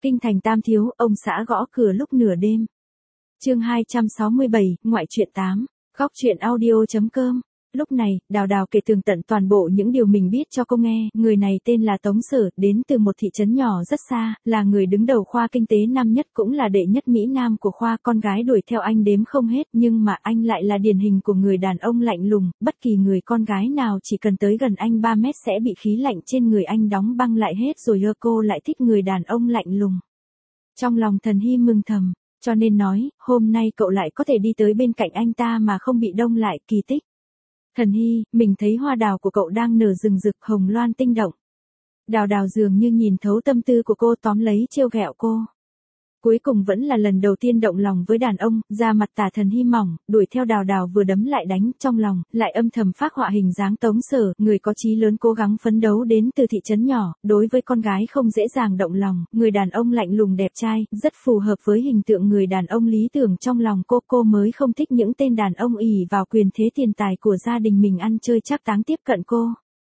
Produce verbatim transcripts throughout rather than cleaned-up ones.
Kinh thành Tam Thiếu, ông xã gõ cửa lúc nửa đêm. Chương hai trăm sáu mươi bảy, ngoại truyện tám. Góc truyện audio.com. Lúc này, Đào Đào kể tường tận toàn bộ những điều mình biết cho cô nghe. Người này tên là Tống Sở, đến từ một thị trấn nhỏ rất xa, là người đứng đầu khoa kinh tế năm nhất, cũng là đệ nhất Mỹ Nam của khoa. Con gái đuổi theo anh đếm không hết, nhưng mà anh lại là điển hình của người đàn ông lạnh lùng. Bất kỳ người con gái nào chỉ cần tới gần anh ba mét sẽ bị khí lạnh trên người anh đóng băng lại hết rồi. Ơ, cô lại thích người đàn ông lạnh lùng. Trong lòng Thần Hy mừng thầm, cho nên nói, hôm nay cậu lại có thể đi tới bên cạnh anh ta mà không bị đông lại, kỳ tích. Thần Hy, mình thấy hoa đào của cậu đang nở rừng rực, hồng loan tinh động. Đào Đào dường như nhìn thấu tâm tư của cô, tóm lấy trêu ghẹo cô. Cuối cùng vẫn là lần đầu tiên động lòng với đàn ông, da mặt tả Thần Hy mỏng, đuổi theo Đào Đào vừa đấm lại đánh, trong lòng lại âm thầm phác họa hình dáng Tống Sở, người có chí lớn cố gắng phấn đấu đến từ thị trấn nhỏ, đối với con gái không dễ dàng động lòng, người đàn ông lạnh lùng đẹp trai, rất phù hợp với hình tượng người đàn ông lý tưởng trong lòng cô. Cô mới không thích những tên đàn ông ỷ vào quyền thế tiền tài của gia đình mình ăn chơi trác táng tiếp cận cô.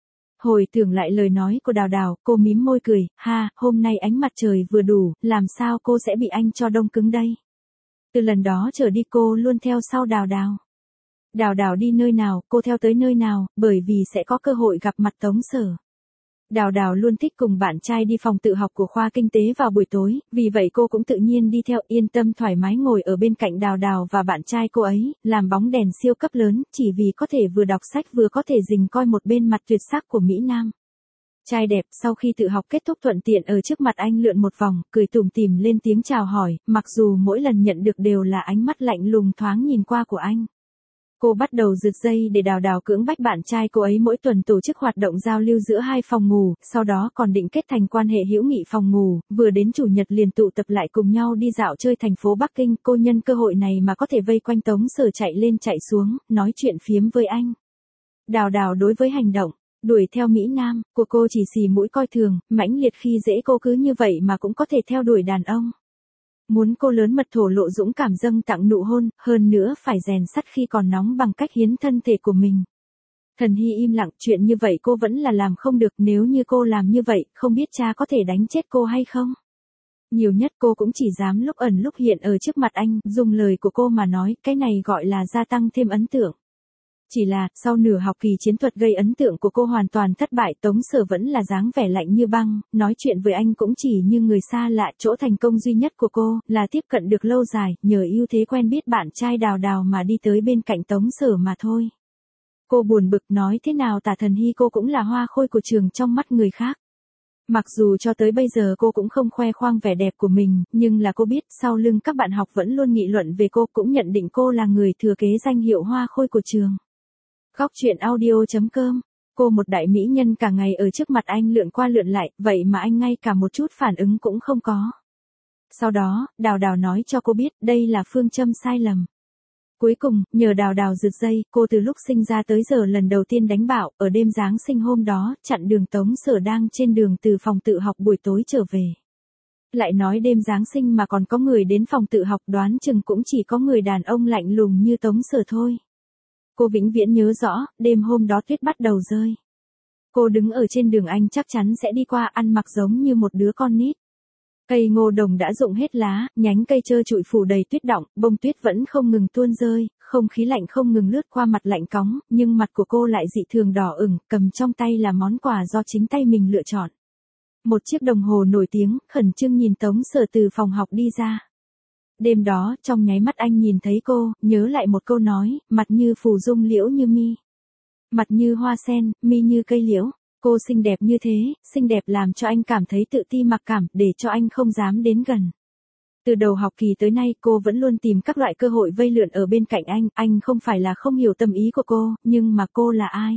Hồi tưởng lại lời nói của Đào Đào, cô mím môi cười, ha, hôm nay ánh mặt trời vừa đủ, làm sao cô sẽ bị anh cho đông cứng đây. Từ lần đó trở đi cô luôn theo sau Đào Đào. Đào Đào đi nơi nào, cô theo tới nơi nào, bởi vì sẽ có cơ hội gặp mặt Tống Sở. Đào Đào luôn thích cùng bạn trai đi phòng tự học của khoa kinh tế vào buổi tối, vì vậy cô cũng tự nhiên đi theo, yên tâm thoải mái ngồi ở bên cạnh Đào Đào và bạn trai cô ấy, làm bóng đèn siêu cấp lớn, chỉ vì có thể vừa đọc sách vừa có thể rình coi một bên mặt tuyệt sắc của Mỹ Nam. Trai đẹp sau khi tự học kết thúc thuận tiện ở trước mặt anh lượn một vòng, cười tủm tỉm lên tiếng chào hỏi, mặc dù mỗi lần nhận được đều là ánh mắt lạnh lùng thoáng nhìn qua của anh. Cô bắt đầu rượt dây để Đào Đào cưỡng bách bạn trai cô ấy mỗi tuần tổ chức hoạt động giao lưu giữa hai phòng ngủ, sau đó còn định kết thành quan hệ hữu nghị phòng ngủ, vừa đến chủ nhật liền tụ tập lại cùng nhau đi dạo chơi thành phố Bắc Kinh. Cô nhân cơ hội này mà có thể vây quanh Tống Sở chạy lên chạy xuống, nói chuyện phiếm với anh. Đào Đào đối với hành động đuổi theo Mỹ Nam của cô chỉ xì mũi coi thường, mãnh liệt khi dễ cô cứ như vậy mà cũng có thể theo đuổi đàn ông. Muốn cô lớn mật thổ lộ dũng cảm dâng tặng nụ hôn, hơn nữa phải rèn sắt khi còn nóng bằng cách hiến thân thể của mình. Thần Hy im lặng, chuyện như vậy cô vẫn là làm không được, nếu như cô làm như vậy, không biết cha có thể đánh chết cô hay không? Nhiều nhất cô cũng chỉ dám lúc ẩn lúc hiện ở trước mặt anh, dùng lời của cô mà nói, cái này gọi là gia tăng thêm ấn tượng. Chỉ là, sau nửa học kỳ chiến thuật gây ấn tượng của cô hoàn toàn thất bại, Tống Sở vẫn là dáng vẻ lạnh như băng, nói chuyện với anh cũng chỉ như người xa lạ. Chỗ thành công duy nhất của cô là tiếp cận được lâu dài, nhờ ưu thế quen biết bạn trai Đào Đào mà đi tới bên cạnh Tống Sở mà thôi. Cô buồn bực, nói thế nào tả Thần Hy cô cũng là hoa khôi của trường trong mắt người khác. Mặc dù cho tới bây giờ cô cũng không khoe khoang vẻ đẹp của mình, nhưng là cô biết sau lưng các bạn học vẫn luôn nghị luận về cô, cũng nhận định cô là người thừa kế danh hiệu hoa khôi của trường. Góc truyện audio.com. Cô một đại mỹ nhân cả ngày ở trước mặt anh lượn qua lượn lại, vậy mà anh ngay cả một chút phản ứng cũng không có. Sau đó, Đào Đào nói cho cô biết đây là phương châm sai lầm. Cuối cùng, nhờ Đào Đào rượt dây, cô từ lúc sinh ra tới giờ lần đầu tiên đánh bạo, ở đêm Giáng sinh hôm đó, chặn đường Tống Sở đang trên đường từ phòng tự học buổi tối trở về. Lại nói đêm Giáng sinh mà còn có người đến phòng tự học, đoán chừng cũng chỉ có người đàn ông lạnh lùng như Tống Sở thôi. Cô vĩnh viễn nhớ rõ, đêm hôm đó tuyết bắt đầu rơi. Cô đứng ở trên đường anh chắc chắn sẽ đi qua, ăn mặc giống như một đứa con nít. Cây ngô đồng đã rụng hết lá, nhánh cây trơ trụi phủ đầy tuyết đọng, bông tuyết vẫn không ngừng tuôn rơi, không khí lạnh không ngừng lướt qua mặt lạnh cóng, nhưng mặt của cô lại dị thường đỏ ửng, cầm trong tay là món quà do chính tay mình lựa chọn. Một chiếc đồng hồ nổi tiếng, khẩn trương nhìn Tống Sở từ phòng học đi ra. Đêm đó, trong nháy mắt anh nhìn thấy cô, nhớ lại một câu nói, mặt như phù dung liễu như mi. Mặt như hoa sen, mi như cây liễu. Cô xinh đẹp như thế, xinh đẹp làm cho anh cảm thấy tự ti mặc cảm, để cho anh không dám đến gần. Từ đầu học kỳ tới nay cô vẫn luôn tìm các loại cơ hội vây lượn ở bên cạnh anh, anh không phải là không hiểu tâm ý của cô, nhưng mà cô là ai?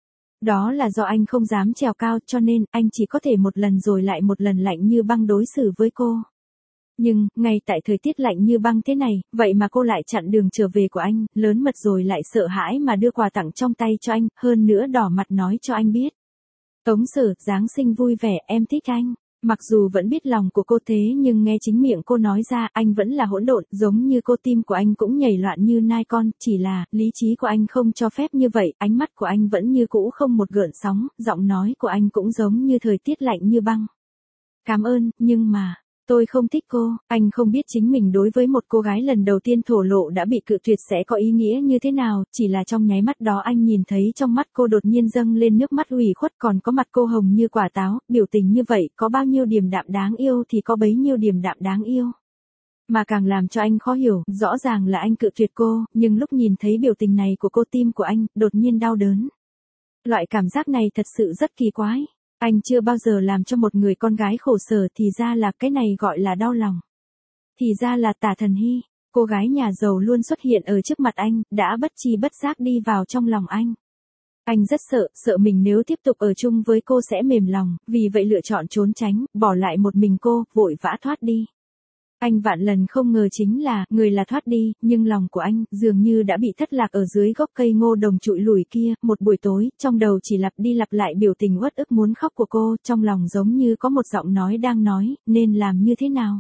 Đó là do anh không dám trèo cao, cho nên anh chỉ có thể một lần rồi lại một lần lạnh như băng đối xử với cô. Nhưng, ngay tại thời tiết lạnh như băng thế này, vậy mà cô lại chặn đường trở về của anh, lớn mật rồi lại sợ hãi mà đưa quà tặng trong tay cho anh, hơn nữa đỏ mặt nói cho anh biết. Tống Sở, Giáng sinh vui vẻ, em thích anh. Mặc dù vẫn biết lòng của cô thế nhưng nghe chính miệng cô nói ra, anh vẫn là hỗn độn, giống như cô, tim của anh cũng nhảy loạn như nai con, chỉ là, lý trí của anh không cho phép như vậy, ánh mắt của anh vẫn như cũ không một gợn sóng, giọng nói của anh cũng giống như thời tiết lạnh như băng. Cảm ơn, nhưng mà, Tôi không thích cô, anh không biết chính mình đối với một cô gái lần đầu tiên thổ lộ đã bị cự tuyệt sẽ có ý nghĩa như thế nào, chỉ là trong nháy mắt đó anh nhìn thấy trong mắt cô đột nhiên dâng lên nước mắt ủy khuất, còn có mặt cô hồng như quả táo, biểu tình như vậy, có bao nhiêu điềm đạm đáng yêu thì có bấy nhiêu điềm đạm đáng yêu. Mà càng làm cho anh khó hiểu, rõ ràng là anh cự tuyệt cô, nhưng lúc nhìn thấy biểu tình này của cô tim của anh, đột nhiên đau đớn. Loại cảm giác này thật sự rất kỳ quái. Anh chưa bao giờ làm cho một người con gái khổ sở thì ra là cái này gọi là đau lòng. Thì ra là Tả Thần Hy, cô gái nhà giàu luôn xuất hiện ở trước mặt anh, đã bất chi bất giác đi vào trong lòng anh. Anh rất sợ, sợ mình nếu tiếp tục ở chung với cô sẽ mềm lòng, vì vậy lựa chọn trốn tránh, bỏ lại một mình cô, vội vã thoát đi. Anh vạn lần không ngờ chính là, người là thoát đi, nhưng lòng của anh, dường như đã bị thất lạc ở dưới gốc cây ngô đồng trụi lùi kia, một buổi tối, trong đầu chỉ lặp đi lặp lại biểu tình uất ức muốn khóc của cô, trong lòng giống như có một giọng nói đang nói, nên làm như thế nào?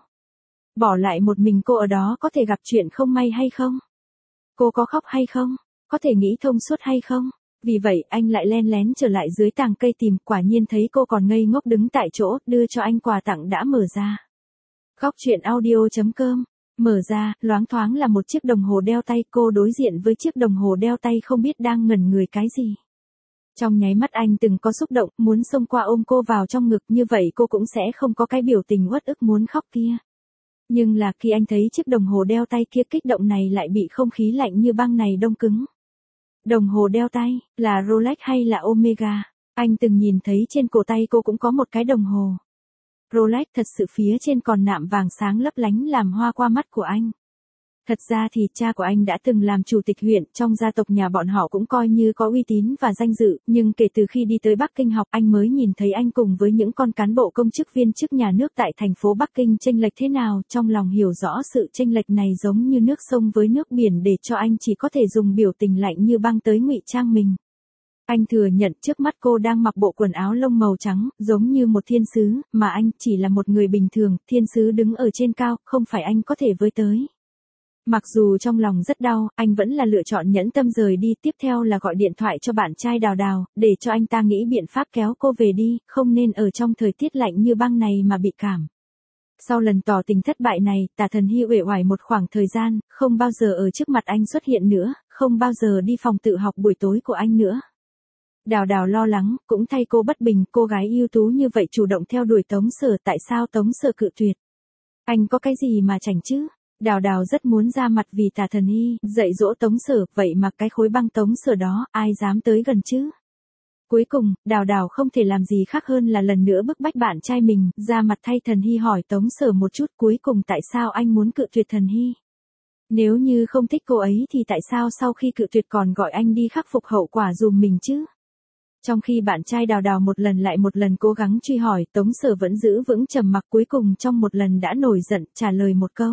Bỏ lại một mình cô ở đó có thể gặp chuyện không may hay không? Cô có khóc hay không? Có thể nghĩ thông suốt hay không? Vì vậy, anh lại len lén trở lại dưới tàng cây tìm, quả nhiên thấy cô còn ngây ngốc đứng tại chỗ, đưa cho anh quà tặng đã mở ra. Góc truyện audio.com, mở ra, loáng thoáng là một chiếc đồng hồ đeo tay, cô đối diện với chiếc đồng hồ đeo tay không biết đang ngẩn người cái gì. Trong nháy mắt anh từng có xúc động, muốn xông qua ôm cô vào trong ngực, như vậy cô cũng sẽ không có cái biểu tình uất ức muốn khóc kia. Nhưng là khi anh thấy chiếc đồng hồ đeo tay kia, kích động này lại bị không khí lạnh như băng này đông cứng. Đồng hồ đeo tay, là Rolex hay là Omega? Anh từng nhìn thấy trên cổ tay cô cũng có một cái đồng hồ Rolex, thật sự phía trên còn nạm vàng sáng lấp lánh làm hoa qua mắt của anh. Thật ra thì cha của anh đã từng làm chủ tịch huyện, trong gia tộc nhà bọn họ cũng coi như có uy tín và danh dự, nhưng kể từ khi đi tới Bắc Kinh học, anh mới nhìn thấy anh cùng với những con cán bộ công chức viên chức nhà nước tại thành phố Bắc Kinh chênh lệch thế nào, trong lòng hiểu rõ sự chênh lệch này giống như nước sông với nước biển, để cho anh chỉ có thể dùng biểu tình lạnh như băng tới ngụy trang mình. Anh thừa nhận trước mắt cô đang mặc bộ quần áo lông màu trắng, giống như một thiên sứ, mà anh chỉ là một người bình thường, thiên sứ đứng ở trên cao, không phải anh có thể với tới. Mặc dù trong lòng rất đau, anh vẫn là lựa chọn nhẫn tâm rời đi, tiếp theo là gọi điện thoại cho bạn trai Đào Đào, để cho anh ta nghĩ biện pháp kéo cô về đi, không nên ở trong thời tiết lạnh như băng này mà bị cảm. Sau lần tỏ tình thất bại này, Tả Thần Hy uể oải một khoảng thời gian, không bao giờ ở trước mặt anh xuất hiện nữa, không bao giờ đi phòng tự học buổi tối của anh nữa. Đào Đào lo lắng, cũng thay cô bất bình, cô gái ưu tú như vậy chủ động theo đuổi Tống Sở, tại sao Tống Sở cự tuyệt? Anh có cái gì mà chảnh chứ? Đào Đào rất muốn ra mặt vì Tả Thần Hy dạy dỗ Tống Sở, vậy mà cái khối băng Tống Sở đó, ai dám tới gần chứ? Cuối cùng, Đào Đào không thể làm gì khác hơn là lần nữa bức bách bạn trai mình, ra mặt thay Thần Hy hỏi Tống Sở một chút, cuối cùng tại sao anh muốn cự tuyệt Thần Hy? Nếu như không thích cô ấy thì tại sao sau khi cự tuyệt còn gọi anh đi khắc phục hậu quả dùm mình chứ? Trong khi bạn trai Đào Đào một lần lại một lần cố gắng truy hỏi, Tống Sở vẫn giữ vững trầm mặc, cuối cùng trong một lần đã nổi giận, trả lời một câu.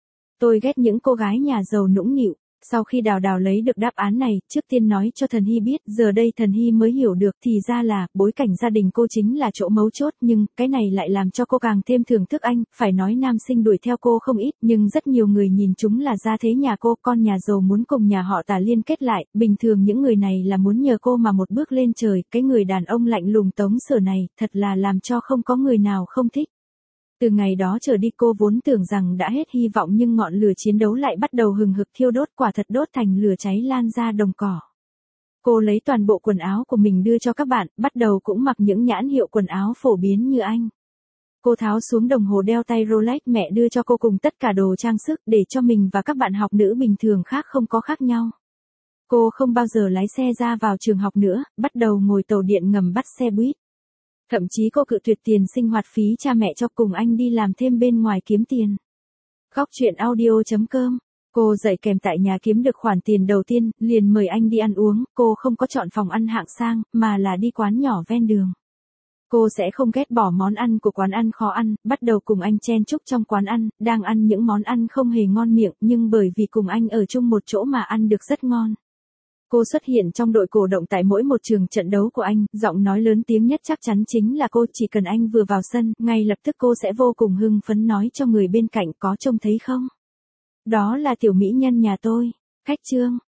Tôi ghét những cô gái nhà giàu nũng nịu. Sau khi Đào Đào lấy được đáp án này, trước tiên nói cho Thần Hy biết, giờ đây Thần Hy mới hiểu được, thì ra là, bối cảnh gia đình cô chính là chỗ mấu chốt, nhưng, cái này lại làm cho cô càng thêm thưởng thức anh, phải nói nam sinh đuổi theo cô không ít, nhưng rất nhiều người nhìn chúng là gia thế nhà cô, con nhà giàu muốn cùng nhà họ Tả liên kết lại, bình thường những người này là muốn nhờ cô mà một bước lên trời, cái người đàn ông lạnh lùng Tống Sở này, thật là làm cho không có người nào không thích. Từ ngày đó trở đi cô vốn tưởng rằng đã hết hy vọng, nhưng ngọn lửa chiến đấu lại bắt đầu hừng hực thiêu đốt, quả thật đốt thành lửa cháy lan ra đồng cỏ. Cô lấy toàn bộ quần áo của mình đưa cho các bạn, bắt đầu cũng mặc những nhãn hiệu quần áo phổ biến như anh. Cô tháo xuống đồng hồ đeo tay Rolex mẹ đưa cho cô cùng tất cả đồ trang sức, để cho mình và các bạn học nữ bình thường khác không có khác nhau. Cô không bao giờ lái xe ra vào trường học nữa, bắt đầu ngồi tàu điện ngầm bắt xe buýt. Thậm chí cô cự tuyệt tiền sinh hoạt phí cha mẹ cho, cùng anh đi làm thêm bên ngoài kiếm tiền. Góc truyện audio.com, cô dạy kèm tại nhà kiếm được khoản tiền đầu tiên, liền mời anh đi ăn uống, cô không có chọn phòng ăn hạng sang, mà là đi quán nhỏ ven đường. Cô sẽ không ghét bỏ món ăn của quán ăn khó ăn, bắt đầu cùng anh chen chúc trong quán ăn, đang ăn những món ăn không hề ngon miệng, nhưng bởi vì cùng anh ở chung một chỗ mà ăn được rất ngon. Cô xuất hiện trong đội cổ động tại mỗi một trường trận đấu của anh, giọng nói lớn tiếng nhất chắc chắn chính là cô, chỉ cần anh vừa vào sân, ngay lập tức cô sẽ vô cùng hưng phấn nói cho người bên cạnh, có trông thấy không? Đó là tiểu mỹ nhân nhà tôi. Khách trương,